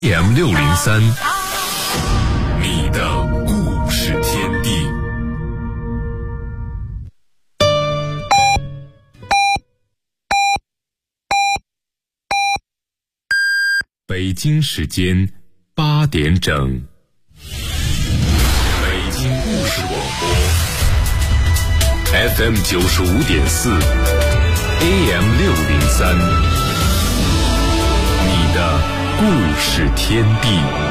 AM603，你的故事天地。北京时间8点整，北京故事广播 FM95.4 AM603，你的故事天地。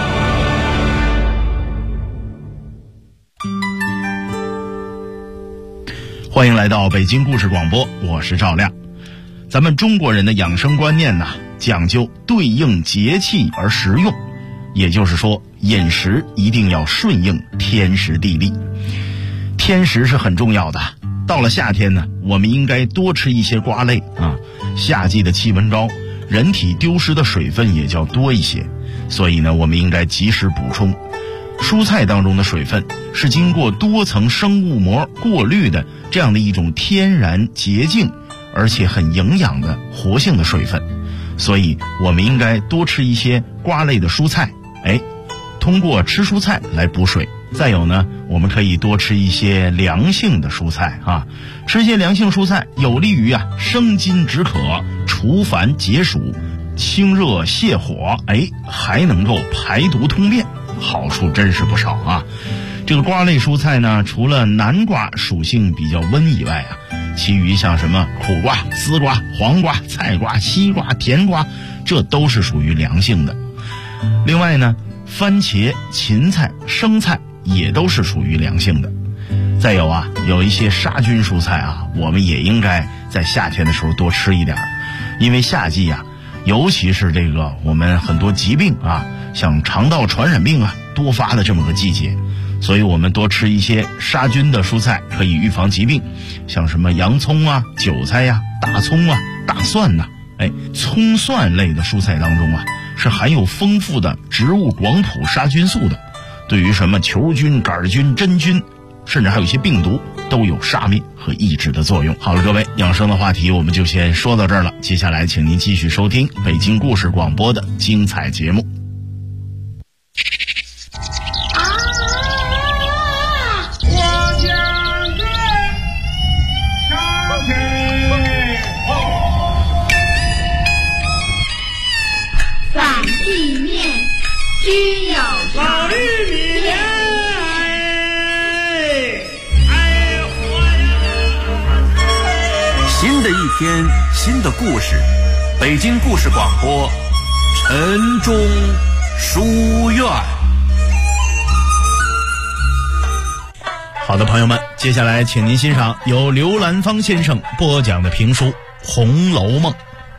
欢迎来到北京故事广播，我是赵亮。咱们中国人的养生观念呢，讲究对应节气而食用，也就是说饮食一定要顺应天时地利。天时是很重要的，到了夏天呢，我们应该多吃一些瓜类啊。夏季的气温高，人体丢失的水分也较多一些，所以呢，我们应该及时补充。蔬菜当中的水分是经过多层生物膜过滤的这样的一种天然洁净而且很营养的活性的水分，所以我们应该多吃一些瓜类的蔬菜，通过吃蔬菜来补水。再有呢，我们可以多吃一些凉性的蔬菜啊，吃一些凉性蔬菜有利于生津止渴、除烦解暑、清热泻火，还能够排毒通便，好处真是不少啊。这个瓜类蔬菜呢，除了南瓜属性比较温以外其余像什么苦瓜、丝瓜、黄瓜、菜瓜、西瓜、甜瓜，这都是属于凉性的。另外呢，番茄、芹菜、生菜也都是属于凉性的。再有有一些杀菌蔬菜我们也应该在夏天的时候多吃一点，因为夏季尤其是这个我们很多疾病像肠道传染病多发的这么个季节，所以我们多吃一些杀菌的蔬菜可以预防疾病，像什么洋葱韭菜大葱大蒜葱蒜类的蔬菜当中是含有丰富的植物广谱杀菌素的，对于什么球菌、杆菌、真菌，甚至还有一些病毒都有杀灭和抑制的作用。好了，各位，养生的话题我们就先说到这儿了，接下来请您继续收听北京故事广播的精彩节目。 君有老玉米莲， 新的一天，新的故事，北京故事广播，晨钟书院。 好的，朋友们，接下来请您欣赏由刘兰芳先生播讲的评书《红楼梦》。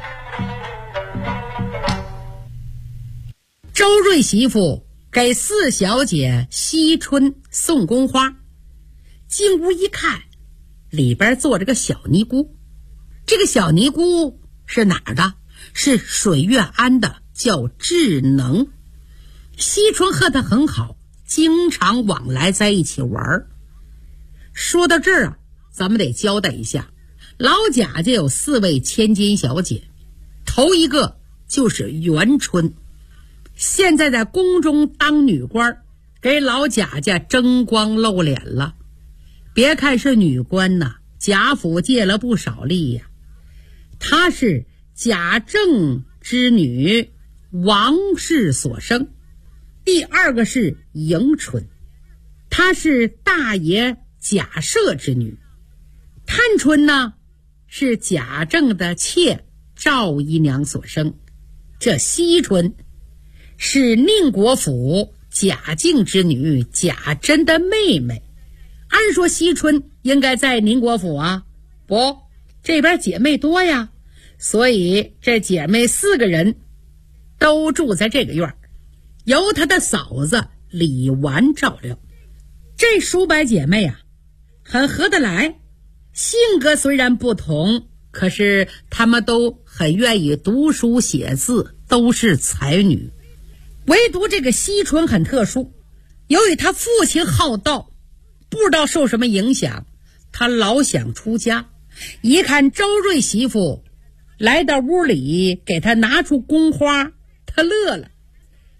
周瑞媳妇给四小姐惜春送宫花，进屋一看，里边坐着个小尼姑。这个小尼姑是哪儿的？是水月庵的，叫智能。惜春和她很好，经常往来在一起玩。说到这儿咱们得交代一下，老贾家有4位千金小姐，头一个就是元春，现在在宫中当女官，给老贾家争光露脸了。别看是女官贾府借了不少力呀。她是贾政之女，王氏所生。第二个是迎春，她是大爷贾赦之女。探春是贾政的妾赵姨娘所生。这惜春是宁国府贾敬之女贾珍的妹妹。按说惜春应该在宁国府不，这边姐妹多呀，所以这姐妹4个人都住在这个院，由她的嫂子李纨照料。这叔伯姐妹很合得来，性格虽然不同，可是她们都很愿意读书写字，都是才女。唯独这个惜春很特殊，由于他父亲好道，不知道受什么影响，他老想出家。一看周瑞媳妇来到屋里给他拿出宫花，他乐了。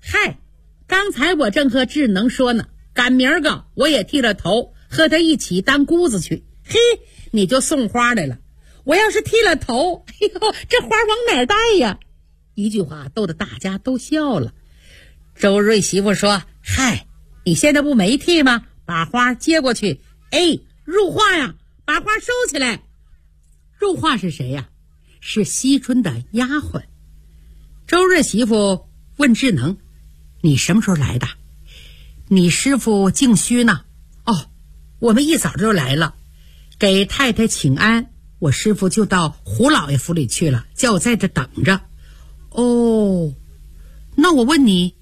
嗨，刚才我正和智能说呢，赶明儿个我也剃了头，和他一起当姑子去。嘿，你就送花来了。我要是剃了头，哎呦，这花往哪儿带呀？一句话逗得大家都笑了。周瑞媳妇说，嗨，你现在不没剃吗？把花接过去。哎，入画呀，把花收起来。入画是谁呀？是惜春的丫鬟。周瑞媳妇问智能，你什么时候来的？你师傅敬虚呢？哦，我们一早就来了，给太太请安，我师傅就到胡老爷府里去了，叫我在这等着。哦，那我问你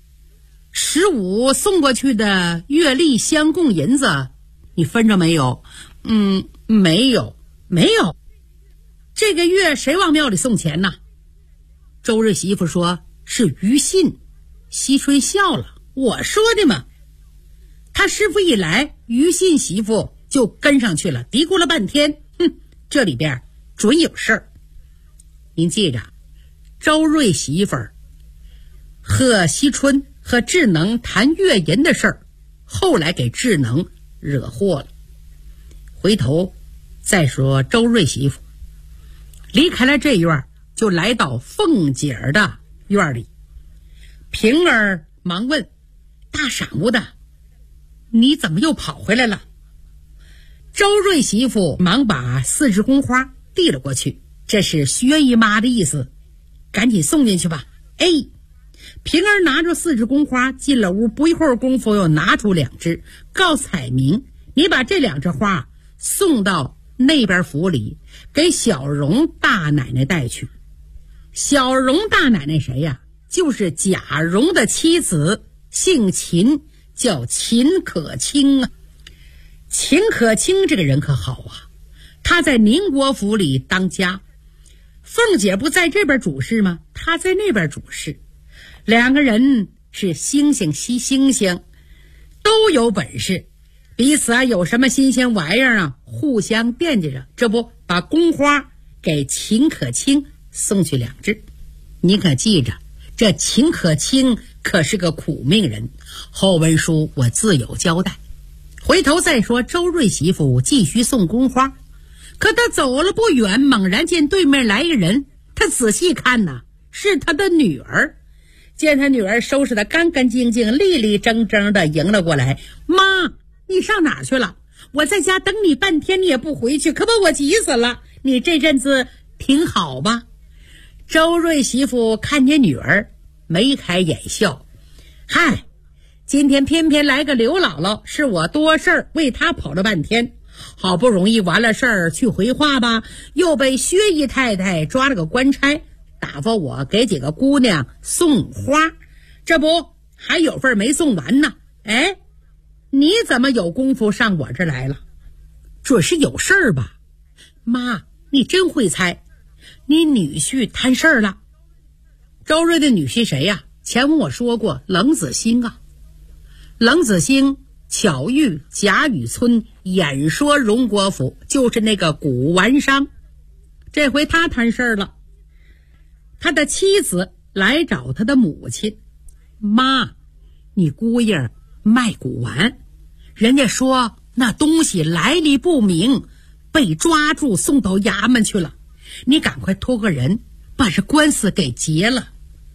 ，15送过去的月例相供银子你分着没有？没有。这个月谁往庙里送钱呢？周瑞媳妇说，是于信。惜春笑了，我说的嘛。他师傅一来，于信媳妇就跟上去了，嘀咕了半天，这里边准有事儿。您记着，周瑞媳妇儿和惜春和智能谈月银的事儿，后来给智能惹祸了。回头再说周瑞媳妇离开了这院，就来到凤姐儿的院里。平儿忙问，大晌午的，你怎么又跑回来了？周瑞媳妇忙把4枝公花递了过去，这是薛姨妈的意思，赶紧送进去吧。哎，平儿拿着4枝公花进了屋，不一会儿功夫又拿出2枝，告彩明，你把这2枝花送到那边府里，给小荣大奶奶带去。小荣大奶奶谁呀？就是贾蓉的妻子，姓秦，叫秦可卿啊。秦可卿这个人可好啊，他在宁国府里当家，凤姐不在这边主事吗？他在那边主事，两个人是星星惜星星，都有本事，彼此有什么新鲜玩意儿啊，互相惦记着。这不把宫花给秦可卿送去2枝。你可记着，这秦可卿可是个苦命人，后文书我自有交代。回头再说周瑞媳妇继续送宫花，可他走了不远，猛然见对面来一个人，他仔细看呐，是他的女儿。见他女儿收拾得干干净净，立立正正的迎了过来。妈，你上哪儿去了？我在家等你半天，你也不回去，可把我急死了。你这阵子挺好吧？周瑞媳妇看见女儿，眉开眼笑。嗨，今天偏偏来个刘姥姥，是我多事儿，为她跑了半天，好不容易完了事儿去回话吧，又被薛姨太太抓了个官差，打发我给几个姑娘送花，这不还有份没送完呢。哎，你怎么有功夫上我这来了？准是有事儿吧？妈，你真会猜，你女婿摊事儿了。周瑞的女婿谁呀？前文我说过，冷子兴啊。冷子兴巧遇贾雨村，演说荣国府，就是那个古玩商。这回他摊事儿了，他的妻子来找他的母亲，妈，你姑爷卖古玩，人家说那东西来历不明，被抓住送到衙门去了，你赶快托个人把这官司给结了。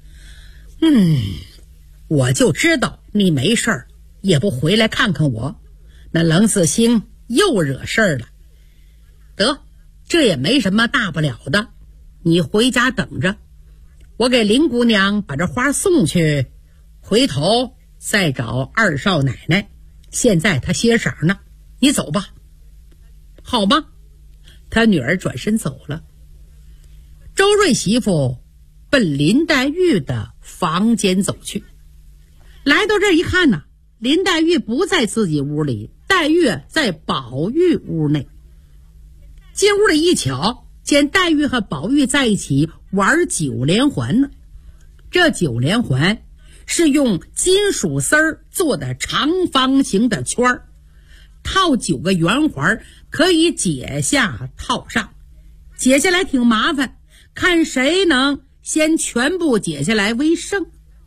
我就知道你没事儿也不回来看看我，那冷子兴又惹事儿了。得，这也没什么大不了的，你回家等着，我给林姑娘把这花送去，回头再找二少奶奶，现在她歇晌呢，你走吧。好吗？他女儿转身走了。周瑞媳妇奔林黛玉的房间走去，来到这儿一看呢，林黛玉不在自己屋里，黛玉在宝玉屋内。进屋里一瞧，见黛玉和宝玉在一起玩9连环呢。这9连环是用金属丝儿做的长方形的圈儿，套9个圆环，可以解下套上，解下来挺麻烦，看谁能先全部解下来为胜。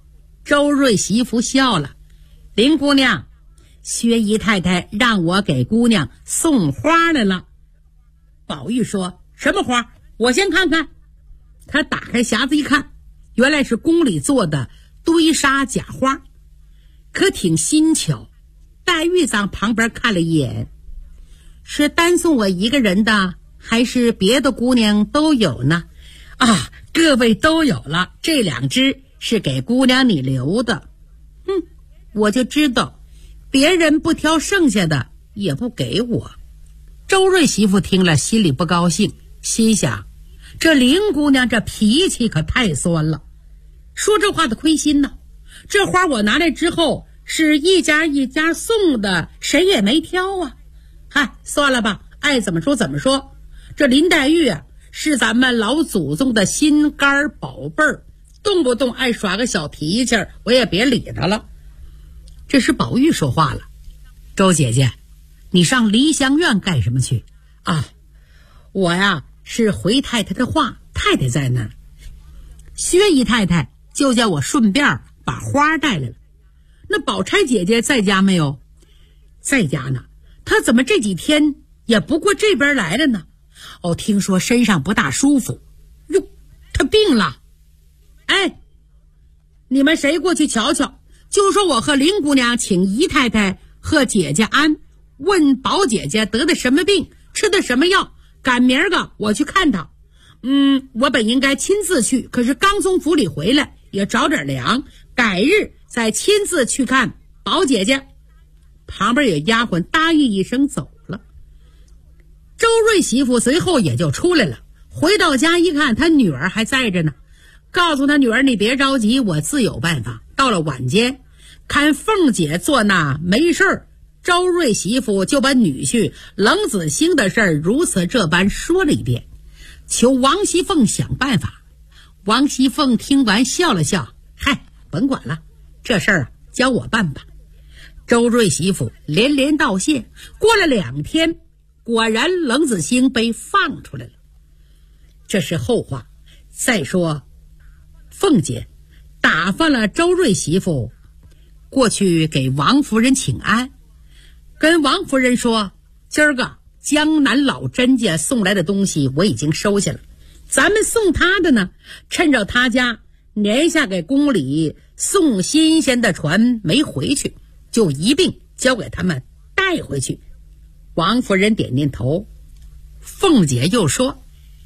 周瑞媳妇笑了：“林姑娘，薛姨太太让我给姑娘送花来了。”宝玉说：“什么花？我先看看。”他打开匣子一看，原来是宫里做的堆沙假花，可挺新巧。黛玉在旁边看了一眼：“是单送我一个人的，还是别的姑娘都有呢？”“啊，各位都有了，这2只是给姑娘你留的。”“我就知道，别人不挑剩下的，也不给我。”周瑞媳妇听了心里不高兴，心想：这林姑娘这脾气可太酸了，说这话的亏心呢。这花我拿来之后，是一家一家送的，谁也没挑啊。嗨，算了吧，爱怎么说怎么说。这林黛玉啊，是咱们老祖宗的心肝宝贝儿，动不动爱耍个小脾气，我也别理他了。这时宝玉说话了：“周姐姐，你上梨香院干什么去？”“啊，我呀是回太太的话，太太在那儿。薛姨太太就叫我顺便把花带来了。那宝钗姐姐在家没有？”“在家呢，她怎么这几天也不过这边来了呢？”“哦，听说身上不大舒服。”“哟，她病了？”“哎，你们谁过去瞧瞧，就说我和林姑娘请姨太太和姐姐安，问宝姐姐得的什么病，吃的什么药，赶明儿个我去看她。我本应该亲自去，可是刚从府里回来，也着点凉，改日再亲自去看宝姐姐。”旁边有丫鬟答应一声走了。周瑞媳妇随后也就出来了，回到家一看，她女儿还在着呢，告诉她女儿：“你别着急，我自有办法。”到了晚间，看凤姐坐那没事儿，周瑞媳妇就把女婿冷子兴的事儿如此这般说了一遍，求王熙凤想办法。王熙凤听完笑了笑：“嗨，甭管了，这事儿啊交我办吧。”周瑞媳妇连连道谢。过了2天，果然冷子兴被放出来了。这是后话。再说凤姐打发了周瑞媳妇过去给王夫人请安，跟王夫人说：“今儿个江南老甄家送来的东西我已经收下了，咱们送他的呢，趁着他家年下给宫里送新鲜的船没回去，就一并交给他们带回去。”王夫人点点头。凤姐又说：“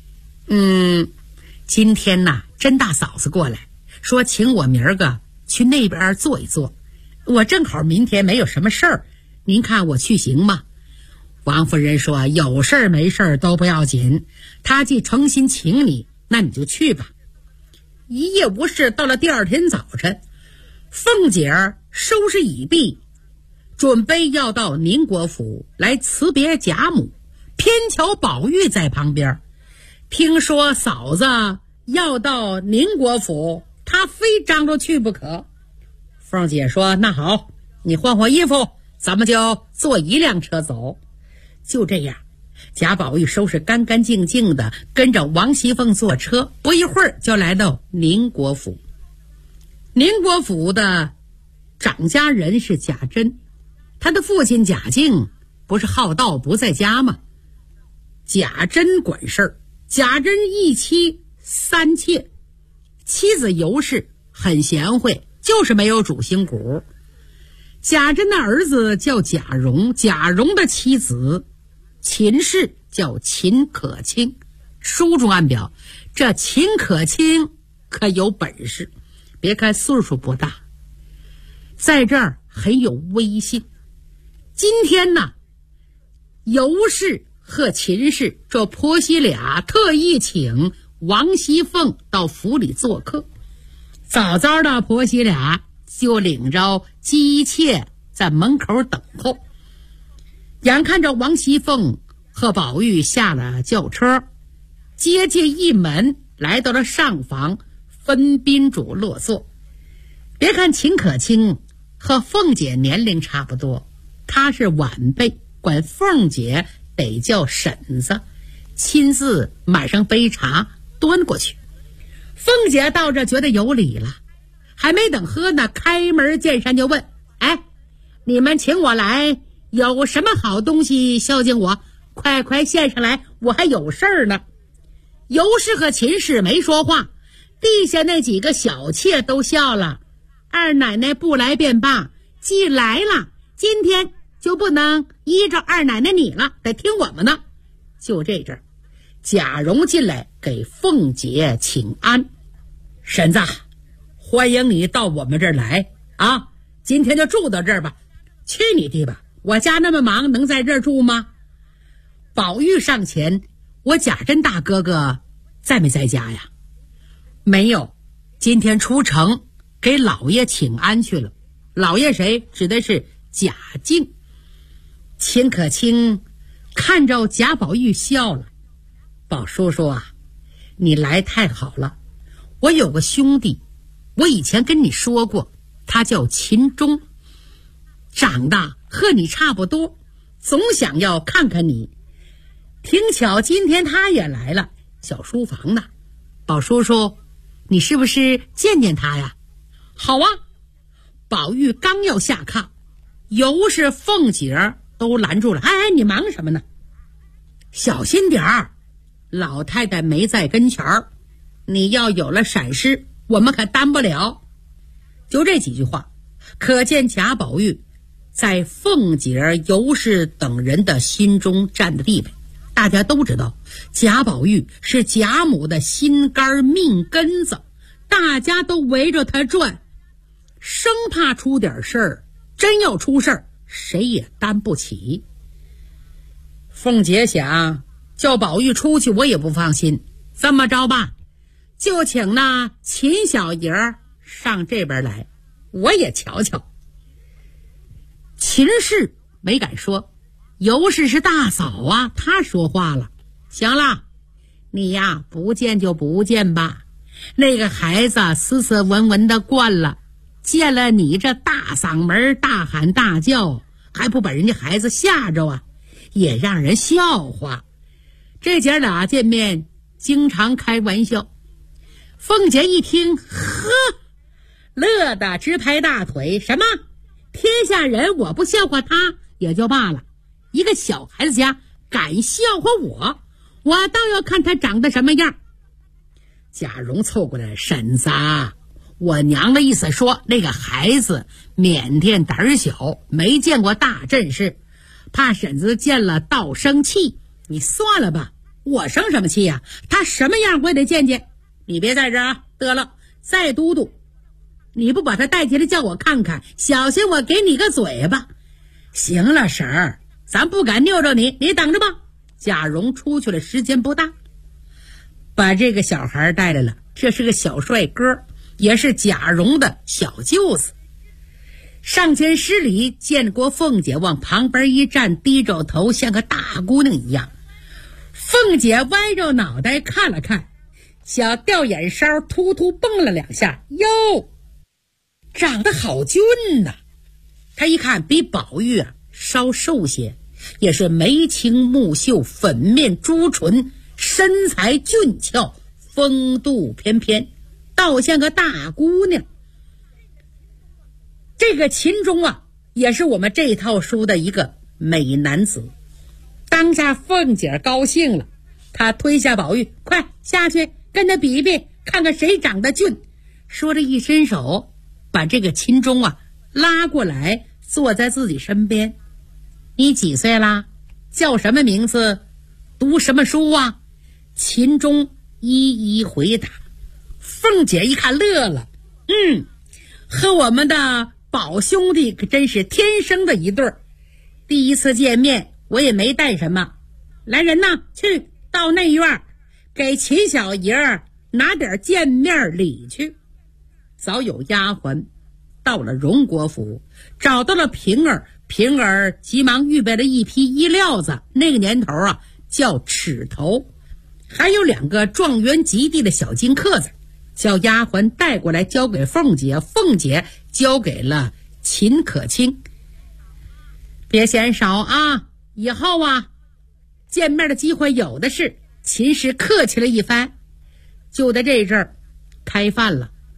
今天呐，甄大嫂子过来说请我明儿个去那边坐一坐，我正好明天没有什么事儿，您看我去行吗？”王夫人说：“有事儿没事儿都不要紧，他既诚心请你，那你就去吧。”一夜无事，到了第2天早晨，凤姐儿收拾已毕，准备要到宁国府来辞别贾母，偏巧宝玉在旁边，听说嫂子要到宁国府，他非张罗去不可。凤姐说：“那好，你换换衣服，咱们就坐1辆车走。”就这样，贾宝玉收拾干干净净的，跟着王熙凤坐车，不一会儿就来到宁国府。宁国府的掌家人是贾珍，他的父亲贾敬不是好道不在家吗？贾珍管事儿。贾珍一妻3妾，妻子尤氏很贤惠，就是没有主心骨。贾珍的儿子叫贾蓉，贾蓉的妻子秦氏叫秦可卿。书中暗表，这秦可卿可有本事，别看岁数不大，在这儿很有威信。今天呢，尤氏和秦氏这婆媳俩特意请王熙凤到府里做客，早早的婆媳俩就领着姬妾在门口等候。眼看着王熙凤和宝玉下了轿车，接进一门，来到了上房，分宾主落座。别看秦可卿和凤姐年龄差不多，她是晚辈，管凤姐得叫婶子，亲自满上杯茶端过去。凤姐到这觉得有礼了， 还没等喝呢，开门见山就问：哎，你们请我来有什么好东西孝敬我？快献上来，我还有事儿呢。尤氏和秦氏没说话，地下那几个小妾都笑了。二奶奶不来便罢，既来了，今天就不能依照二奶奶你了，得听我们的。就这阵儿，贾蓉进来给凤姐请安。婶子，欢迎你到我们这儿来啊！今天就住到这儿吧。去你的吧，我家那么忙，能在这儿住吗？宝玉上前，我贾珍大哥哥在没在家呀？没有，今天出城给老爷请安去了。老爷谁？指的是贾敬。秦可卿看着贾宝玉笑了。宝叔叔啊，你来太好了。我有个兄弟，我以前跟你说过，他叫秦钟，长得和你差不多，总想要看看你。挺巧今天他也来了，小书房呢。宝叔叔，你是不是见见他呀？好啊。宝玉刚要下炕，尤氏凤姐都拦住了。哎，你忙什么呢？小心点儿，老太太没在跟前儿，你要有了闪失，我们可担不了。就这几句话，可见贾宝玉在凤姐、尤氏等人的心中占的地位。大家都知道，贾宝玉是贾母的心肝命根子，大家都围着他转，生怕出点事儿。真要出事儿，谁也担不起。凤姐想，叫宝玉出去我也不放心，这么着吧，就请那秦小爷上这边来，我也瞧瞧。秦氏没敢说，尤氏是大嫂啊，她说话了。行了，你呀不见就不见吧，那个孩子斯斯文文的惯了，见了你这大嗓门大喊大叫，还不把人家孩子吓着啊，也让人笑话。这姐俩见面经常开玩笑。凤姐一听，呵，乐得直拍大腿。什么天下人我不笑话他也就罢了，一个小孩子家敢笑话我倒要看他长得什么样。贾蓉凑过来，婶子，我娘的意思说，那个孩子腼腆胆小，没见过大阵势，怕婶子见了倒生气。你算了吧，我生什么气呀？他什么样我也得见见。你别在这儿啊，得了，再嘟嘟，你不把他带进来叫我看看，小心我给你个嘴巴。行了，婶儿，咱不敢拗着你，你等着吧。贾蓉出去了，时间不大，把这个小孩带来了。这是个小帅哥，也是贾蓉的小舅子。上前施礼，见过凤姐，往旁边一站，低着头，像个大姑娘一样。凤姐歪着脑袋看了看，小吊眼梢突突蹦了两下，哟，长得好俊呐。他一看比宝玉稍瘦些，也是眉清目秀，粉面朱唇，身材俊俏，风度翩翩，倒像个大姑娘。这个秦钟也是我们这套书的一个美男子。当下凤姐高兴了，她推下宝玉，快下去跟他比比，看看谁长得俊。说着一伸手，把这个秦钟拉过来，坐在自己身边。你几岁啦？叫什么名字？读什么书啊？秦钟一一回答。凤姐一看乐了，和我们的宝兄弟可真是天生的一对儿。第一次见面我也没带什么，来人呐，去到内院给秦小爷拿点见面礼去。早有丫鬟到了荣国府，找到了平儿，平儿急忙预备了一批衣料子，那个年头叫尺头，还有2个状元及第的小金克子，叫丫鬟带过来交给凤姐，凤姐交给了秦可卿。别嫌少啊，以后见面的机会有的是。秦氏客气了一番，就在这阵儿开饭了。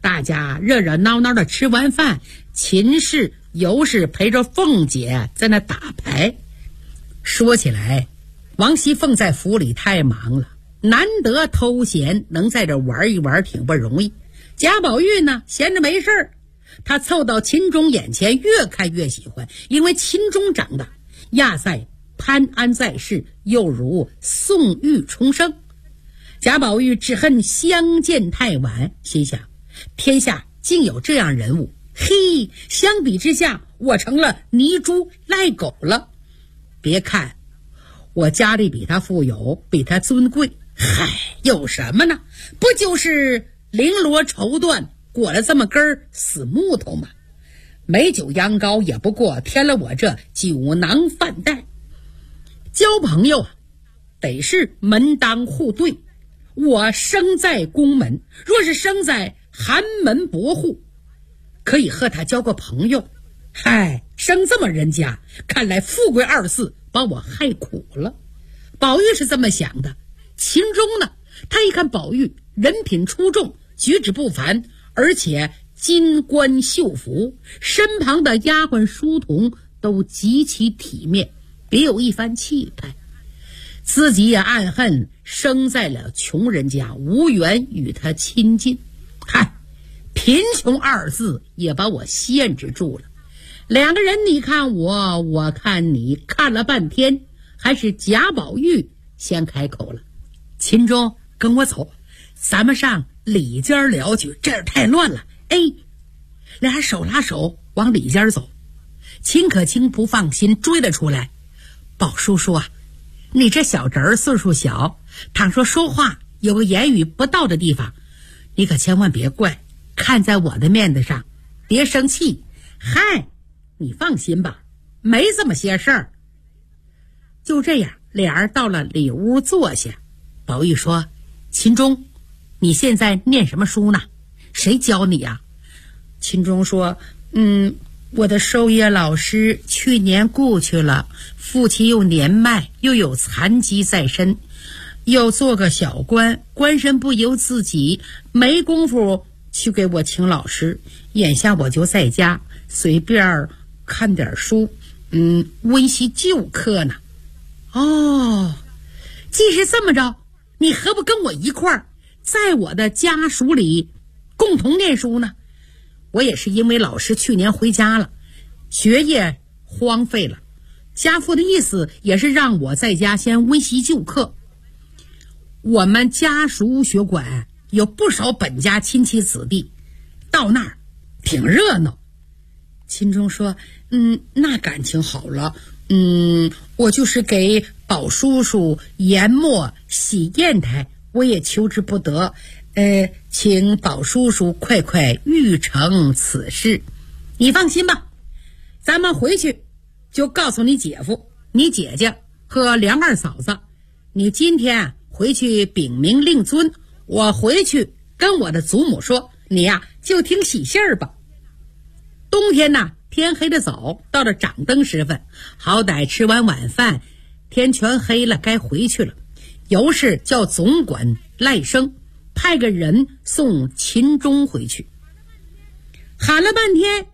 大家热热闹闹的吃完饭，秦氏、尤氏陪着凤姐在那打牌。说起来，王熙凤在府里太忙了，难得偷闲，能在这玩一玩挺不容易。贾宝玉呢，闲着没事儿，他凑到秦钟眼前，越看越喜欢，因为秦钟长得亚赛潘安在世，又如宋玉重生。贾宝玉只恨相见太晚，心想天下竟有这样人物，嘿，相比之下，我成了泥猪赖狗了。别看我家里比他富有，比他尊贵，嗨，有什么呢？不就是绫罗绸缎裹了这么根死木头吗？美酒羊羔也不过添了我这酒囊饭袋。交朋友啊，得是门当户对。我生在宫门，若是生在寒门薄户，可以和他交个朋友。嗨，生这么人家，看来富贵二字把我害苦了。宝玉是这么想的。秦钟呢，他一看宝玉人品出众，举止不凡，而且金冠绣服，身旁的丫鬟书童都极其体面，别有一番气派。自己也暗恨生在了穷人家，无缘与他亲近。嗨，贫穷二字也把我限制住了。两个人你看我，我看你，看了半天，还是贾宝玉先开口了。秦钟，跟我走，咱们上里间聊去，这儿太乱了。哎，俩手拉手往里间走。秦可卿不放心，追了出来。宝叔叔啊，你这小侄儿岁数小，倘说话有个言语不到的地方，你可千万别怪，看在我的面子上，别生气。嗨，你放心吧，没这么些事儿。就这样，俩人到了里屋坐下。宝玉说：秦钟，你现在念什么书呢？谁教你啊？秦钟说：我的授业老师去年故去了，父亲又年迈，又有残疾在身，又做个小官，官身不由自己，没工夫去给我请老师。眼下我就在家随便看点书，温习旧课呢。哦，既是这么着，你何不跟我一块儿在我的家属里共同念书呢？我也是因为老师去年回家了，学业荒废了，家父的意思也是让我在家先温习旧课。我们家属学馆有不少本家亲戚子弟，到那儿挺热闹。秦钟说：那感情好了，我就是给宝叔叔研墨洗砚台，我也求之不得。请宝叔叔快快预成此事。你放心吧，咱们回去就告诉你姐夫、你姐姐和梁二嫂子，你今天回去禀明令尊，我回去跟我的祖母说，你呀就听喜信儿吧。冬天呢，天黑的早，到了掌灯时分，好歹吃完晚饭，天全黑了，该回去了。尤氏叫总管赖生派个人送秦钟回去。喊了半天，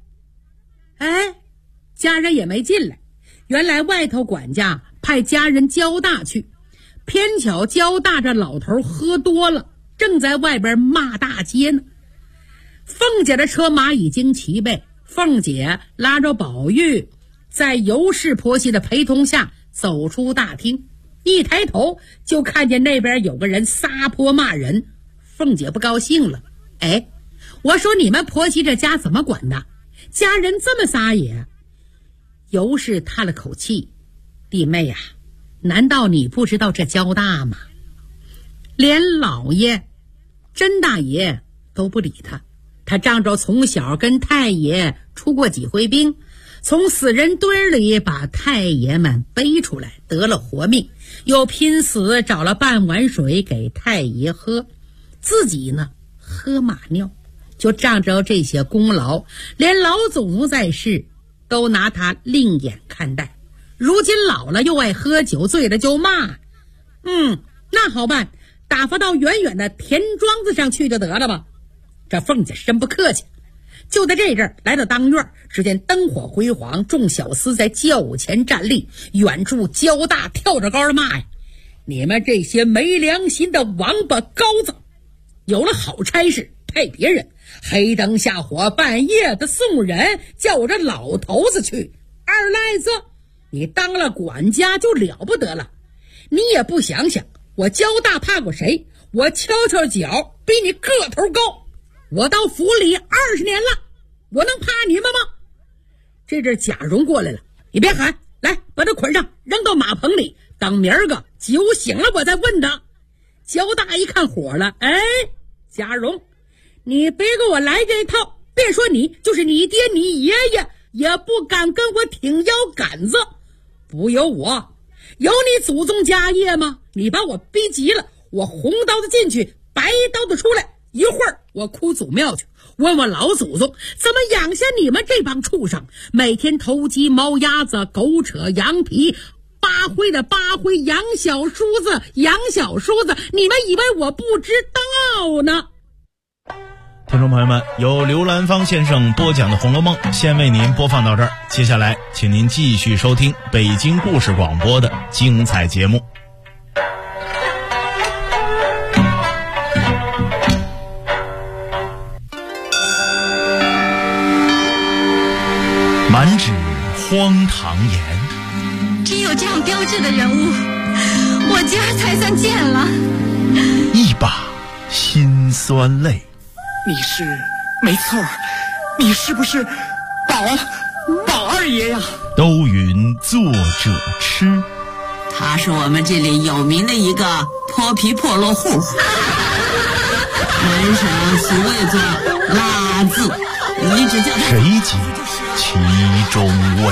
家人也没进来。原来外头管家派家人交大去，偏巧交大这老头喝多了，正在外边骂大街呢。凤姐的车马已经齐备，凤姐拉着宝玉，在尤氏婆媳的陪同下走出大厅，一抬头就看见那边有个人撒泼骂人。凤姐不高兴了，我说你们婆媳这家怎么管的？家人这么撒野。尤氏叹了口气，弟妹呀，难道你不知道这交大吗？连老爷甄大爷都不理他，他仗着从小跟太爷出过几回兵，从死人堆里把太爷们背出来，得了活命，又拼死找了半碗水给太爷喝，自己呢喝马尿，就仗着这些功劳，连老祖宗在世都拿他另眼看待。如今老了又爱喝酒，醉了就骂。那好办，打发到远远的田庄子上去就得了吧。 这凤姐真不客气。就在这阵儿，来到当院，只见灯火辉煌，众小厮在轿舞前站立，远处焦大跳着高的骂呀：“你们这些没良心的王八羔子！有了好差事派别人，黑灯瞎火半夜的送人，叫我这老头子去。二赖子，你当了管家就了不得了，你也不想想我焦大怕过谁？我悄悄脚比你个头高，我到府里20年了，我能怕你们吗？”这阵贾蓉过来了，你别喊，来把他捆上，扔到马棚里，等明儿个酒醒了我再问他。焦大一看火了，贾蓉，你别给我来这套，别说你，就是你爹你爷爷也不敢跟我挺腰杆子。不由我，有你祖宗家业吗？你把我逼急了，我红刀子进去，白刀子出来，一会儿我哭祖庙去，问我老祖宗怎么养下你们这帮畜生，每天偷鸡毛鸭子，狗扯羊皮，扒灰的扒灰，养小叔子，你们以为我不知道呢？ 听众朋友们，由刘兰芳先生播讲的《红楼梦》先为您播放到这儿，接下来请您继续收听北京故事广播的精彩节目。满纸荒唐言， 只有这样标致的人物，我今儿才算见了。 一把辛酸泪。 你是没错，你是不是宝二爷呀？ 都云作者痴， 他是我们这里有名的一个泼皮破落户，门上所谓作拉字，你只叫他谁及其中味。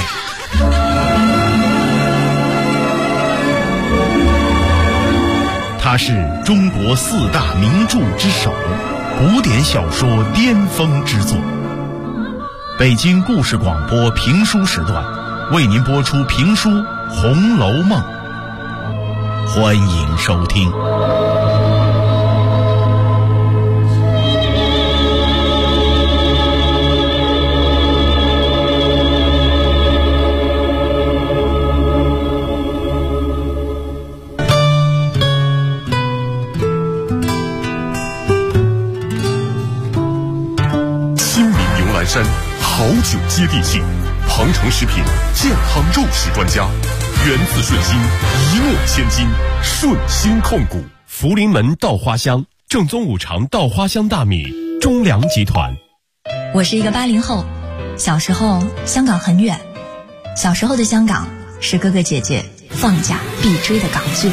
他是中国4大名著之首，古典小说巅峰之作。北京故事广播评书时段为您播出评书《红楼梦》，欢迎收听。 山好酒接地气，庞城食品健康肉食专家，源自顺心，一诺千金，顺心控股。福临门稻花香，正宗五常稻花香大米，中粮集团。 我是一个80后，小时候香港很远，小时候的香港是哥哥姐姐放假必追的港剧。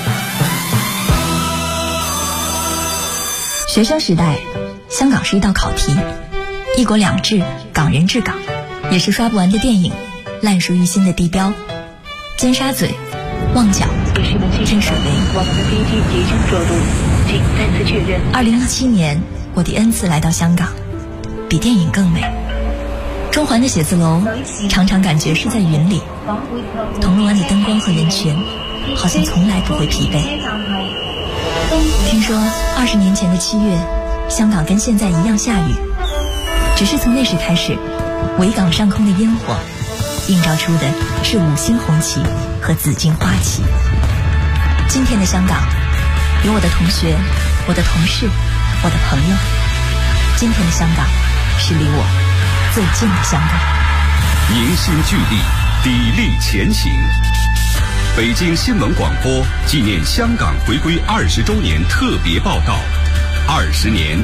学生时代，香港是一道考题，一国两制，港人治港，也是刷不完的电影，烂熟于心的地标，尖沙咀、旺角、天水围。2017年，我第N次来到香港，比电影更美。中环的写字楼常常感觉是在云里，铜锣湾的灯光和人群好像从来不会疲惫。听说20年前的7月，香港跟现在一样下雨，只是从那时开始，维港上空的烟火映照出的是5星红旗和紫荆花旗。今天的香港，有我的同学，我的同事，我的朋友。今天的香港，是离我最近的香港。 凝心聚力，砥砺前行。北京新闻广播纪念香港回归20周年特别报道，20年。